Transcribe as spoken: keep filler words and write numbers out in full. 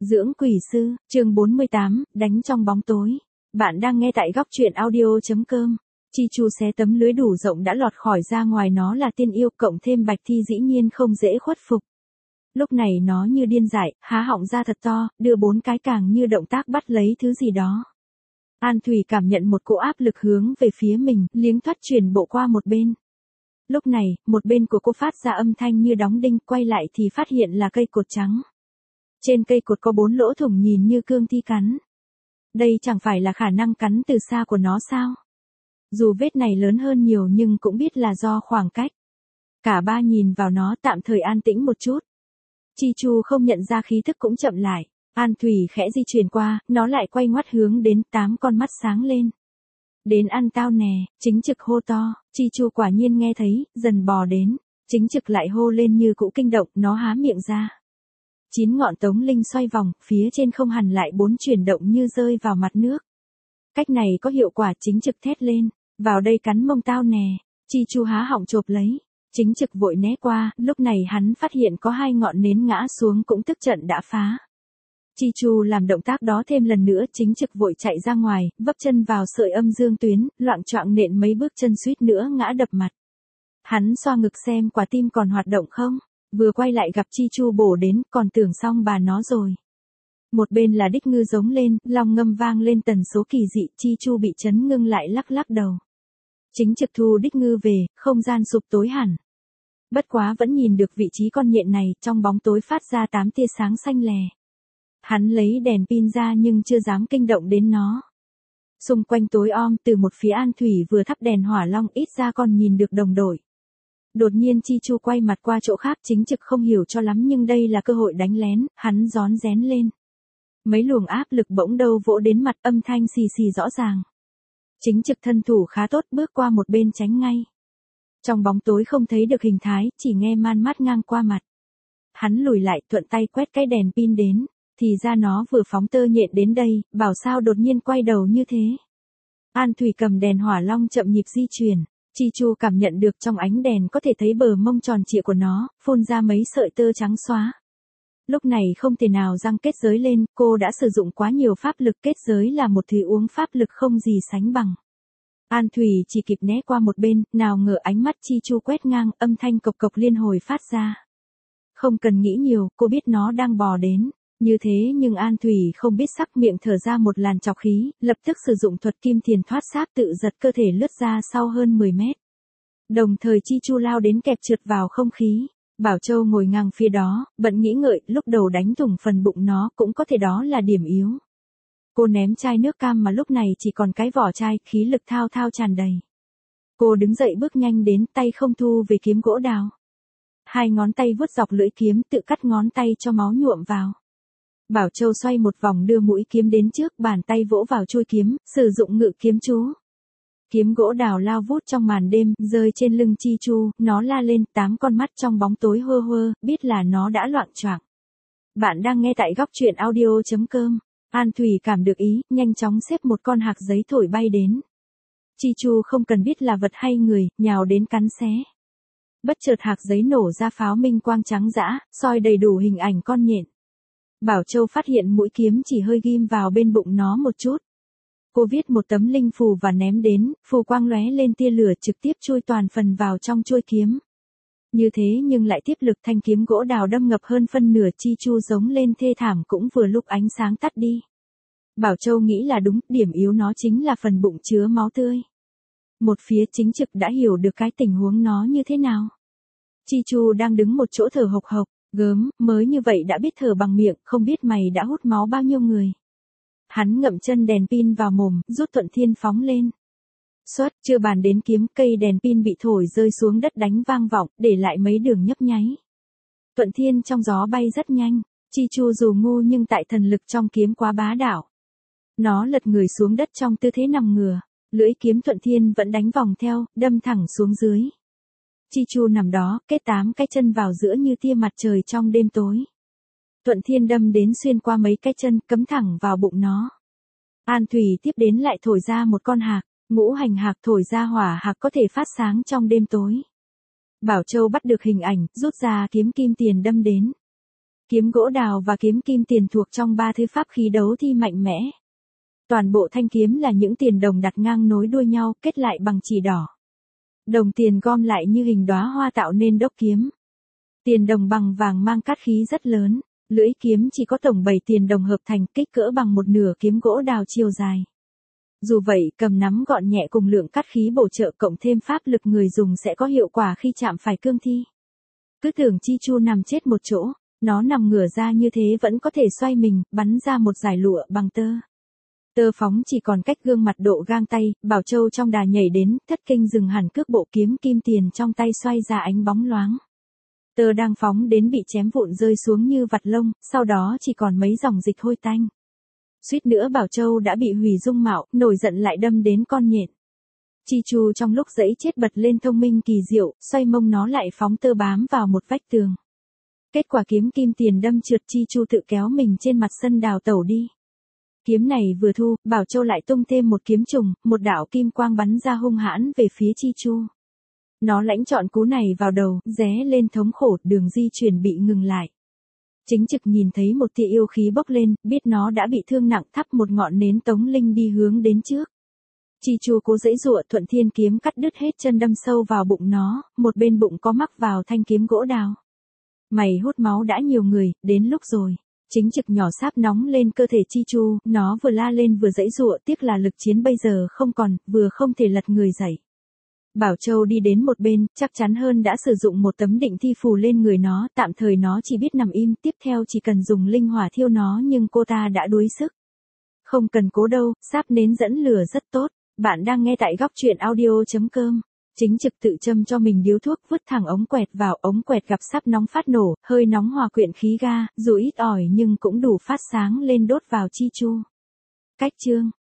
Dưỡng quỷ sư, chương bốn mươi tám, đánh trong bóng tối. Bạn đang nghe tại góc truyện audio.com. Chi Chu xé tấm lưới đủ rộng đã lọt khỏi ra ngoài, nó là tiên yêu cộng thêm Bạch Thi dĩ nhiên không dễ khuất phục. Lúc này nó như điên dại, há họng ra thật to, đưa bốn cái càng như động tác bắt lấy thứ gì đó. An Thủy cảm nhận một cỗ áp lực hướng về phía mình, liếng thoát chuyển bộ qua một bên. Lúc này, một bên của cô phát ra âm thanh như đóng đinh, quay lại thì phát hiện là cây cột trắng. Trên cây cột có bốn lỗ thủng nhìn như cương thi cắn. Đây chẳng phải là khả năng cắn từ xa của nó sao? Dù vết này lớn hơn nhiều nhưng cũng biết là do khoảng cách. Cả ba nhìn vào nó tạm thời an tĩnh một chút. Chi Chu không nhận ra khí thức cũng chậm lại. An Thủy khẽ di chuyển qua, nó lại quay ngoắt hướng đến, tám con mắt sáng lên. Đến ăn tao nè, Chính Trực hô to. Chi Chu quả nhiên nghe thấy, dần bò đến. Chính Trực lại hô lên như cũ kinh động, nó há miệng ra. Chín ngọn tống linh xoay vòng, phía trên không hằn lại bốn chuyển động như rơi vào mặt nước. Cách này có hiệu quả. Chính Trực thét lên, vào đây cắn mông tao nè. Chi Chu há họng chộp lấy. Chính Trực vội né qua, lúc này hắn phát hiện có hai ngọn nến ngã xuống cũng tức trận đã phá. Chi Chu làm động tác đó thêm lần nữa, Chính Trực vội chạy ra ngoài, vấp chân vào sợi âm dương tuyến, loạng choạng nện mấy bước chân suýt nữa ngã đập mặt. Hắn xoa ngực xem quả tim còn hoạt động không, vừa quay lại gặp Chi Chu bổ đến, còn tưởng xong bà nó rồi. Một bên là Đích Ngư giống lên, long ngâm vang lên tần số kỳ dị, Chi Chu bị chấn ngưng lại lắc lắc đầu. Chính Trực thu Đích Ngư về, không gian sụp tối hẳn. Bất quá vẫn nhìn được vị trí con nhện này, trong bóng tối phát ra tám tia sáng xanh lè. Hắn lấy đèn pin ra nhưng chưa dám kinh động đến nó. Xung quanh tối om, từ một phía An Thủy vừa thắp đèn hỏa long ít ra còn nhìn được đồng đội. Đột nhiên Chi Chu quay mặt qua chỗ khác, Chính Trực không hiểu cho lắm nhưng đây là cơ hội đánh lén, hắn rón rén lên. Mấy luồng áp lực bỗng đâu vỗ đến mặt, âm thanh xì xì rõ ràng. Chính Trực thân thủ khá tốt, bước qua một bên tránh ngay. Trong bóng tối không thấy được hình thái, chỉ nghe man mát ngang qua mặt. Hắn lùi lại, thuận tay quét cái đèn pin đến. Thì ra nó vừa phóng tơ nhện đến đây, bảo sao đột nhiên quay đầu như thế. An Thủy cầm đèn hỏa long chậm nhịp di chuyển. Chi Chu cảm nhận được trong ánh đèn có thể thấy bờ mông tròn trịa của nó, phun ra mấy sợi tơ trắng xóa. Lúc này không thể nào răng kết giới lên, cô đã sử dụng quá nhiều pháp lực, kết giới là một thứ uống pháp lực không gì sánh bằng. An Thủy chỉ kịp né qua một bên, nào ngờ ánh mắt Chi Chu quét ngang, âm thanh cộc cộc liên hồi phát ra. Không cần nghĩ nhiều, cô biết nó đang bò đến. Như thế nhưng An Thủy không biết sắc, miệng thở ra một làn trọc khí, lập tức sử dụng thuật kim thiền thoát sáp tự giật cơ thể lướt ra sau hơn mười mét. Đồng thời Chi Chu lao đến kẹp trượt vào không khí. Bảo Châu ngồi ngang phía đó, bận nghĩ ngợi, lúc đầu đánh thủng phần bụng nó cũng có thể đó là điểm yếu. Cô ném chai nước cam mà lúc này chỉ còn cái vỏ chai, khí lực thao thao tràn đầy. Cô đứng dậy bước nhanh đến, tay không thu về kiếm gỗ đào. Hai ngón tay vuốt dọc lưỡi kiếm, tự cắt ngón tay cho máu nhuộm vào. Bảo Châu xoay một vòng đưa mũi kiếm đến trước, bàn tay vỗ vào chuôi kiếm, sử dụng ngự kiếm chú. Kiếm gỗ đào lao vút trong màn đêm, rơi trên lưng Chi Chu, nó la lên, tám con mắt trong bóng tối hơ hơ, biết là nó đã loạng choạng. Bạn đang nghe tại góc truyện audio.com. An Thủy cảm được ý, nhanh chóng xếp một con hạc giấy thổi bay đến. Chi Chu không cần biết là vật hay người, nhào đến cắn xé. Bất chợt hạc giấy nổ ra pháo minh quang trắng dã, soi đầy đủ hình ảnh con nhện. Bảo Châu phát hiện mũi kiếm chỉ hơi ghim vào bên bụng nó một chút. Cô viết một tấm linh phù và ném đến, phù quang lóe lên tia lửa trực tiếp chui toàn phần vào trong chuôi kiếm. Như thế nhưng lại tiếp lực, thanh kiếm gỗ đào đâm ngập hơn phân nửa. Chi Chu giống lên thê thảm, cũng vừa lúc ánh sáng tắt đi. Bảo Châu nghĩ là đúng, điểm yếu nó chính là phần bụng chứa máu tươi. Một phía Chính Trực đã hiểu được cái tình huống nó như thế nào. Chi Chu đang đứng một chỗ thở hộc hộc. Gớm, mới như vậy đã biết thở bằng miệng, không biết mày đã hút máu bao nhiêu người. Hắn ngậm chân đèn pin vào mồm, rút Thuận Thiên phóng lên. Xoát, chưa bàn đến kiếm, cây đèn pin bị thổi rơi xuống đất đánh vang vọng, để lại mấy đường nhấp nháy. Thuận Thiên trong gió bay rất nhanh, Chi Chu dù ngu nhưng tại thần lực trong kiếm quá bá đạo. Nó lật người xuống đất trong tư thế nằm ngửa, lưỡi kiếm Thuận Thiên vẫn đánh vòng theo, đâm thẳng xuống dưới. Chi Chu nằm đó, kết tám cái chân vào giữa như tia mặt trời trong đêm tối. Thuận Thiên đâm đến xuyên qua mấy cái chân, cắm thẳng vào bụng nó. An Thủy tiếp đến lại thổi ra một con hạc, ngũ hành hạc, thổi ra hỏa hạc có thể phát sáng trong đêm tối. Bảo Châu bắt được hình ảnh, rút ra kiếm kim tiền đâm đến. Kiếm gỗ đào và kiếm kim tiền thuộc trong ba thứ pháp khí đấu thi mạnh mẽ. Toàn bộ thanh kiếm là những tiền đồng đặt ngang nối đuôi nhau, kết lại bằng chỉ đỏ. Đồng tiền gom lại như hình đóa hoa tạo nên đốc kiếm. Tiền đồng bằng vàng mang cát khí rất lớn, lưỡi kiếm chỉ có tổng bảy tiền đồng hợp thành, kích cỡ bằng một nửa kiếm gỗ đào chiều dài. Dù vậy, cầm nắm gọn nhẹ cùng lượng cát khí bổ trợ cộng thêm pháp lực người dùng sẽ có hiệu quả khi chạm phải cương thi. Cứ tưởng Chi Chu nằm chết một chỗ, nó nằm ngửa ra như thế vẫn có thể xoay mình, bắn ra một dải lụa bằng tơ. Tơ phóng chỉ còn cách gương mặt độ gang tay, Bảo Châu trong đà nhảy đến, thất kinh dừng hẳn cước bộ, kiếm kim tiền trong tay xoay ra ánh bóng loáng. Tơ đang phóng đến bị chém vụn rơi xuống như vặt lông, sau đó chỉ còn mấy dòng dịch hôi tanh. Suýt nữa Bảo Châu đã bị hủy dung mạo, nổi giận lại đâm đến con nhện. Chi Chu trong lúc dẫy chết bật lên thông minh kỳ diệu, xoay mông nó lại phóng tơ bám vào một vách tường. Kết quả kiếm kim tiền đâm trượt, Chi Chu tự kéo mình trên mặt sân đào tẩu đi. Kiếm này vừa thu, Bảo Châu lại tung thêm một kiếm trùng, một đạo kim quang bắn ra hung hãn về phía Chi Chu. Nó lãnh trọn cú này vào đầu, ré lên thống khổ, đường di chuyển bị ngừng lại. Chính Trực nhìn thấy một tia yêu khí bốc lên, biết nó đã bị thương nặng, thắp một ngọn nến tống linh đi hướng đến trước. Chi Chu cố giãy giụa, thuận thiên kiếm cắt đứt hết chân đâm sâu vào bụng nó, một bên bụng có mắc vào thanh kiếm gỗ đào. Mày hút máu đã nhiều người, đến lúc rồi. Chính Trực nhỏ sáp nóng lên cơ thể Chi Chu, nó vừa la lên vừa giãy giụa, tiếc là lực chiến bây giờ không còn, vừa không thể lật người dậy. Bảo Châu đi đến một bên, chắc chắn hơn đã sử dụng một tấm định thi phù lên người nó, tạm thời nó chỉ biết nằm im, tiếp theo chỉ cần dùng linh hỏa thiêu nó, nhưng cô ta đã đuối sức. Không cần cố đâu, sáp nến dẫn lửa rất tốt. Bạn đang nghe tại góc truyện audio chấm com. Chính Trực tự châm cho mình điếu thuốc, vứt thẳng ống quẹt vào, ống quẹt gặp sáp nóng phát nổ, hơi nóng hòa quyện khí ga, dù ít ỏi nhưng cũng đủ phát sáng lên đốt vào Chi Chu. Cách chương